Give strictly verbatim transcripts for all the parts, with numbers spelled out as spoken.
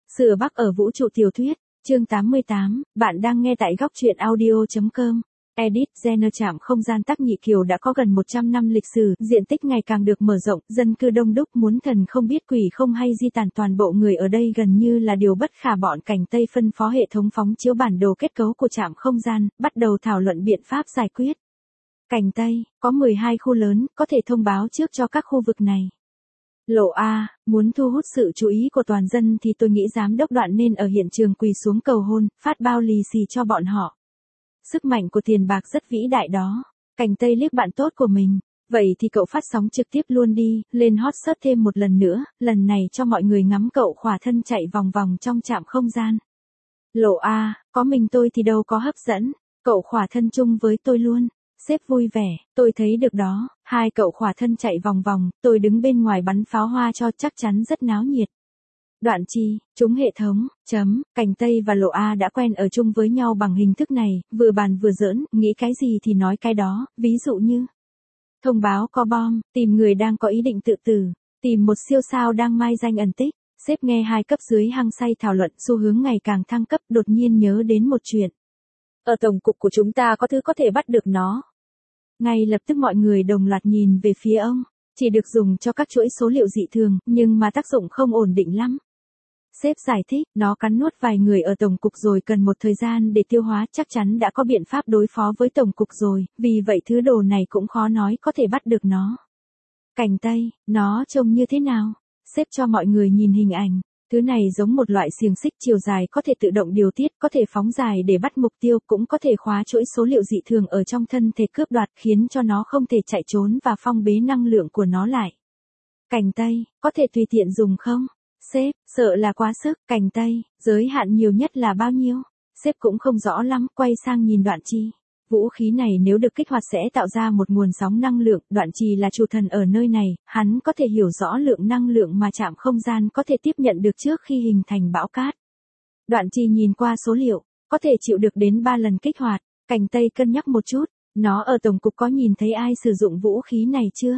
Sửa Bắc ở vũ trụ tiểu thuyết, chương tám mươi tám, bạn đang nghe tại góc truyện audio.com. Edit Jenner trạm không gian Tắc Nhị Kiều đã có gần một trăm năm lịch sử, diện tích ngày càng được mở rộng, dân cư đông đúc, muốn thần không biết quỷ không hay di tản toàn bộ người ở đây gần như là điều bất khả. Bọn Cảnh Tây phân phó hệ thống phóng chiếu bản đồ kết cấu của trạm không gian, bắt đầu thảo luận biện pháp giải quyết. Cảnh Tây, có mười hai khu lớn, có thể thông báo trước cho các khu vực này. Lộ A, muốn thu hút sự chú ý của toàn dân thì tôi nghĩ giám đốc Đoạn nên ở hiện trường quỳ xuống cầu hôn, phát bao lì xì cho bọn họ. Sức mạnh của tiền bạc rất vĩ đại đó. Cảnh Tây liếc bạn tốt của mình. Vậy thì cậu phát sóng trực tiếp luôn đi, lên hot search thêm một lần nữa, lần này cho mọi người ngắm cậu khỏa thân chạy vòng vòng trong trạm không gian. Lộ A, có mình tôi thì đâu có hấp dẫn, cậu khỏa thân chung với tôi luôn. Sếp vui vẻ, tôi thấy được đó, hai cậu khỏa thân chạy vòng vòng, tôi đứng bên ngoài bắn pháo hoa cho chắc chắn rất náo nhiệt. Đoạn Chi, chúng hệ thống, chấm, Cảnh Tây và Lộ A đã quen ở chung với nhau bằng hình thức này, vừa bàn vừa giỡn, nghĩ cái gì thì nói cái đó, ví dụ như thông báo có bom, tìm người đang có ý định tự tử, tìm một siêu sao đang mai danh ẩn tích. Sếp nghe hai cấp dưới hăng say thảo luận xu hướng ngày càng thăng cấp, đột nhiên nhớ đến một chuyện. Ở tổng cục của chúng ta có thứ có thể bắt được nó. Ngay lập tức mọi người đồng loạt nhìn về phía ông, chỉ được dùng cho các chuỗi số liệu dị thường, nhưng mà tác dụng không ổn định lắm. Sếp giải thích, nó cắn nuốt vài người ở tổng cục rồi cần một thời gian để tiêu hóa, chắc chắn đã có biện pháp đối phó với tổng cục rồi, vì vậy thứ đồ này cũng khó nói có thể bắt được nó. Cảnh Tây, nó trông như thế nào? Sếp cho mọi người nhìn hình ảnh. Thứ này giống một loại xiềng xích chiều dài có thể tự động điều tiết, có thể phóng dài để bắt mục tiêu, cũng có thể khóa chuỗi số liệu dị thường ở trong thân thể cướp đoạt, khiến cho nó không thể chạy trốn và phong bế năng lượng của nó lại. Cảnh Tây, có thể tùy tiện dùng không? Sếp, sợ là quá sức. Cảnh Tây, giới hạn nhiều nhất là bao nhiêu? Sếp cũng không rõ lắm, quay sang nhìn Đoạn Chi. Vũ khí này nếu được kích hoạt sẽ tạo ra một nguồn sóng năng lượng, Đoạn Chi là chủ thần ở nơi này, hắn có thể hiểu rõ lượng năng lượng mà trạm không gian có thể tiếp nhận được trước khi hình thành bão cát. Đoạn Chi nhìn qua số liệu, có thể chịu được đến ba lần kích hoạt. Cảnh Tây cân nhắc một chút, nó ở tổng cục có nhìn thấy ai sử dụng vũ khí này chưa?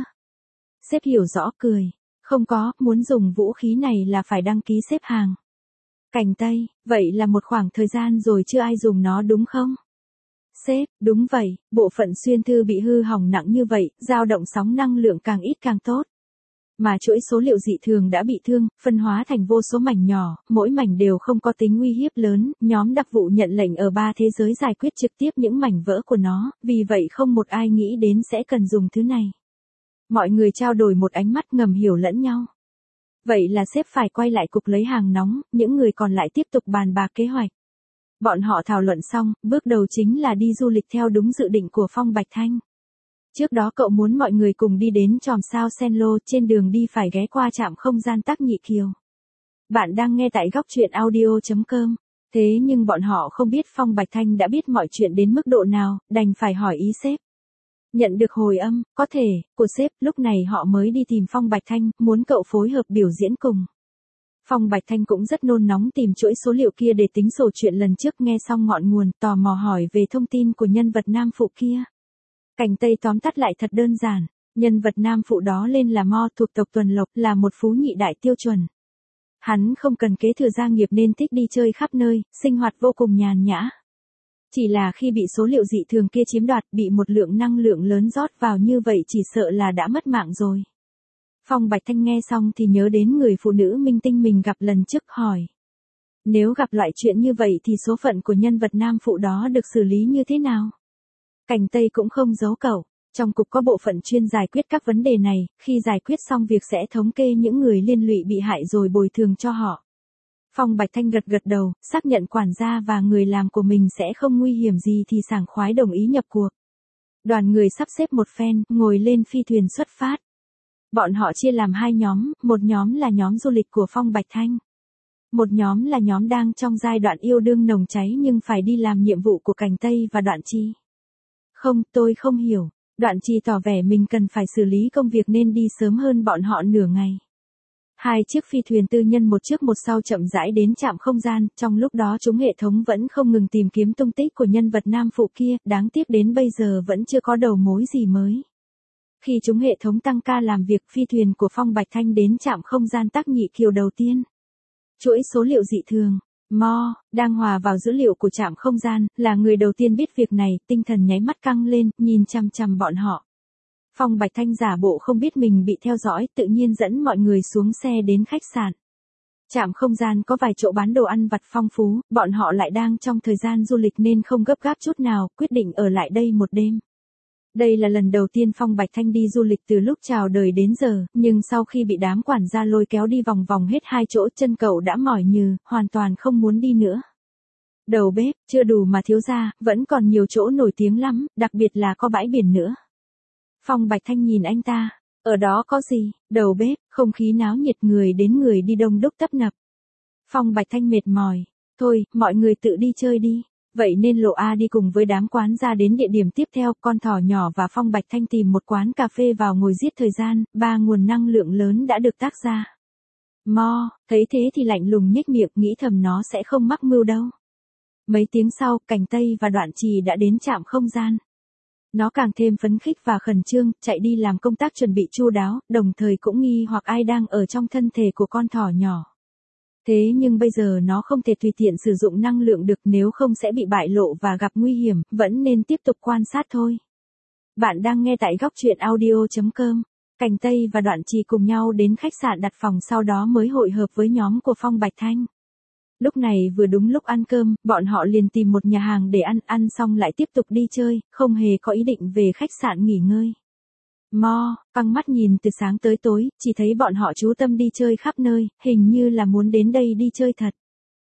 Sếp hiểu rõ cười, không có, muốn dùng vũ khí này là phải đăng ký xếp hàng. Cảnh Tây, vậy là một khoảng thời gian rồi chưa ai dùng nó đúng không? Sếp, đúng vậy, bộ phận xuyên thư bị hư hỏng nặng như vậy, dao động sóng năng lượng càng ít càng tốt. Mà chuỗi số liệu dị thường đã bị thương, phân hóa thành vô số mảnh nhỏ, mỗi mảnh đều không có tính uy hiếp lớn, nhóm đặc vụ nhận lệnh ở ba thế giới giải quyết trực tiếp những mảnh vỡ của nó, vì vậy không một ai nghĩ đến sẽ cần dùng thứ này. Mọi người trao đổi một ánh mắt ngầm hiểu lẫn nhau. Vậy là sếp phải quay lại cục lấy hàng nóng, những người còn lại tiếp tục bàn bạc kế hoạch. Bọn họ thảo luận xong, bước đầu chính là đi du lịch theo đúng dự định của Phong Bạch Thanh. Trước đó cậu muốn mọi người cùng đi đến chòm sao Senlo, trên đường đi phải ghé qua trạm không gian Tắc Nhị Kiều. Bạn đang nghe tại góc truyện audio.com. Thế nhưng bọn họ không biết Phong Bạch Thanh đã biết mọi chuyện đến mức độ nào, đành phải hỏi ý sếp. Nhận được hồi âm, có thể, của sếp, lúc này họ mới đi tìm Phong Bạch Thanh, muốn cậu phối hợp biểu diễn cùng. Phong Bạch Thanh cũng rất nôn nóng tìm chuỗi số liệu kia để tính sổ chuyện lần trước, nghe xong ngọn nguồn, tò mò hỏi về thông tin của nhân vật nam phụ kia. Cảnh Tây tóm tắt lại thật đơn giản, nhân vật nam phụ đó lên là Mo, thuộc tộc Tuần Lộc, là một phú nhị đại tiêu chuẩn. Hắn không cần kế thừa gia nghiệp nên thích đi chơi khắp nơi, sinh hoạt vô cùng nhàn nhã. Chỉ là khi bị số liệu dị thường kia chiếm đoạt, bị một lượng năng lượng lớn rót vào như vậy chỉ sợ là đã mất mạng rồi. Phong Bạch Thanh nghe xong thì nhớ đến người phụ nữ minh tinh mình gặp lần trước, hỏi. Nếu gặp loại chuyện như vậy thì số phận của nhân vật nam phụ đó được xử lý như thế nào? Cảnh Tây cũng không giấu cậu, trong cục có bộ phận chuyên giải quyết các vấn đề này, khi giải quyết xong việc sẽ thống kê những người liên lụy bị hại rồi bồi thường cho họ. Phong Bạch Thanh gật gật đầu, xác nhận quản gia và người làm của mình sẽ không nguy hiểm gì thì sảng khoái đồng ý nhập cuộc. Đoàn người sắp xếp một phen, ngồi lên phi thuyền xuất phát. Bọn họ chia làm hai nhóm, một nhóm là nhóm du lịch của Phong Bạch Thanh. Một nhóm là nhóm đang trong giai đoạn yêu đương nồng cháy nhưng phải đi làm nhiệm vụ của Cảnh Tây và Đoạn Chi. Không, tôi không hiểu. Đoạn Chi tỏ vẻ mình cần phải xử lý công việc nên đi sớm hơn bọn họ nửa ngày. Hai chiếc phi thuyền tư nhân một trước một sau chậm rãi đến trạm không gian, trong lúc đó chúng hệ thống vẫn không ngừng tìm kiếm tung tích của nhân vật nam phụ kia, đáng tiếc đến bây giờ vẫn chưa có đầu mối gì mới. Khi chúng hệ thống tăng ca làm việc, phi thuyền của Phong Bạch Thanh đến trạm không gian Tắc Nhị Kiều đầu tiên. Chuỗi số liệu dị thường. Mo, đang hòa vào dữ liệu của trạm không gian, là người đầu tiên biết việc này, tinh thần nháy mắt căng lên, nhìn chằm chằm bọn họ. Phong Bạch Thanh giả bộ không biết mình bị theo dõi, tự nhiên dẫn mọi người xuống xe đến khách sạn. Trạm không gian có vài chỗ bán đồ ăn vặt phong phú, bọn họ lại đang trong thời gian du lịch nên không gấp gáp chút nào, quyết định ở lại đây một đêm. Đây là lần đầu tiên Phong Bạch Thanh đi du lịch từ lúc chào đời đến giờ, nhưng sau khi bị đám quản gia lôi kéo đi vòng vòng hết hai chỗ, chân cậu đã mỏi nhừ, hoàn toàn không muốn đi nữa. Đầu bếp, chưa đủ mà thiếu gia, vẫn còn nhiều chỗ nổi tiếng lắm, đặc biệt là có bãi biển nữa. Phong Bạch Thanh nhìn anh ta, ở đó có gì? Đầu bếp, không khí náo nhiệt, người đến người đi đông đúc tấp nập. Phong Bạch Thanh mệt mỏi, thôi, mọi người tự đi chơi đi. Vậy nên Lộ A đi cùng với đám quán ra đến địa điểm tiếp theo, con thỏ nhỏ và Phong Bạch Thanh tìm một quán cà phê vào ngồi giết thời gian, ba nguồn năng lượng lớn đã được tác ra. Mo, thấy thế thì lạnh lùng nhếch miệng, nghĩ thầm nó sẽ không mắc mưu đâu. Mấy tiếng sau, Cảnh Tây và Đoạn Trì đã đến trạm không gian. Nó càng thêm phấn khích và khẩn trương, chạy đi làm công tác chuẩn bị chu đáo, đồng thời cũng nghi hoặc ai đang ở trong thân thể của con thỏ nhỏ. Thế nhưng bây giờ nó không thể tùy tiện sử dụng năng lượng được, nếu không sẽ bị bại lộ và gặp nguy hiểm, vẫn nên tiếp tục quan sát thôi. Bạn đang nghe tại góc truyện audio chấm com. Cảnh Tây và Đoạn Trì cùng nhau đến khách sạn đặt phòng, sau đó mới hội hợp với nhóm của Phong Bạch Thanh. Lúc này vừa đúng lúc ăn cơm, bọn họ liền tìm một nhà hàng để ăn, ăn xong lại tiếp tục đi chơi, không hề có ý định về khách sạn nghỉ ngơi. Mo, căng mắt nhìn từ sáng tới tối, chỉ thấy bọn họ chú tâm đi chơi khắp nơi, hình như là muốn đến đây đi chơi thật.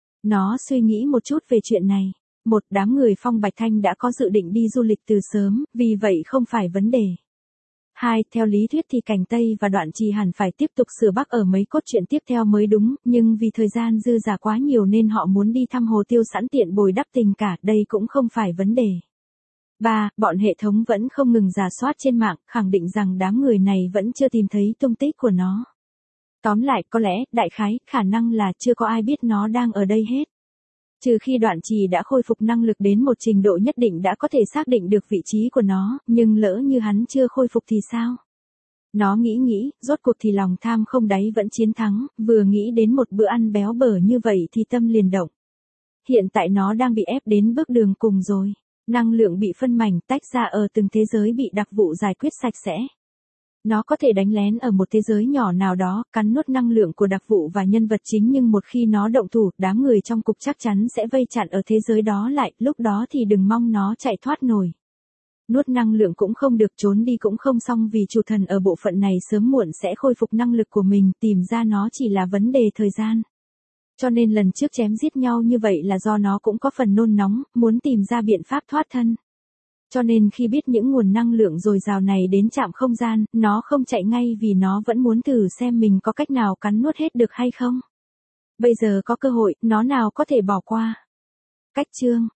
Nó suy nghĩ một chút về chuyện này. Một, đám người Phong Bạch Thanh đã có dự định đi du lịch từ sớm, vì vậy không phải vấn đề. Hai, theo lý thuyết thì Cảnh Tây và Đoạn Trì hẳn phải tiếp tục sửa bắc ở mấy cốt truyện tiếp theo mới đúng, nhưng vì thời gian dư dả quá nhiều nên họ muốn đi thăm Hồ Tiêu sẵn tiện bồi đắp tình cả, đây cũng không phải vấn đề. Ba, bọn hệ thống vẫn không ngừng rà soát trên mạng, khẳng định rằng đám người này vẫn chưa tìm thấy tung tích của nó. Tóm lại, có lẽ, đại khái, khả năng là chưa có ai biết nó đang ở đây hết. Trừ khi Đoạn Trì đã khôi phục năng lực đến một trình độ nhất định đã có thể xác định được vị trí của nó, nhưng lỡ như hắn chưa khôi phục thì sao? Nó nghĩ nghĩ, rốt cuộc thì lòng tham không đáy vẫn chiến thắng, vừa nghĩ đến một bữa ăn béo bở như vậy thì tâm liền động. Hiện tại nó đang bị ép đến bước đường cùng rồi. Năng lượng bị phân mảnh tách ra ở từng thế giới bị đặc vụ giải quyết sạch sẽ. Nó có thể đánh lén ở một thế giới nhỏ nào đó, cắn nuốt năng lượng của đặc vụ và nhân vật chính, nhưng một khi nó động thủ, đám người trong cục chắc chắn sẽ vây chặn ở thế giới đó lại, lúc đó thì đừng mong nó chạy thoát nổi. Nuốt năng lượng cũng không được, trốn đi cũng không xong, vì chủ thần ở bộ phận này sớm muộn sẽ khôi phục năng lực của mình, tìm ra nó chỉ là vấn đề thời gian. Cho nên lần trước chém giết nhau như vậy là do nó cũng có phần nôn nóng, muốn tìm ra biện pháp thoát thân. Cho nên khi biết những nguồn năng lượng dồi dào này đến trạm không gian, nó không chạy ngay vì nó vẫn muốn thử xem mình có cách nào cắn nuốt hết được hay không. Bây giờ có cơ hội, nó nào có thể bỏ qua. Cách chương,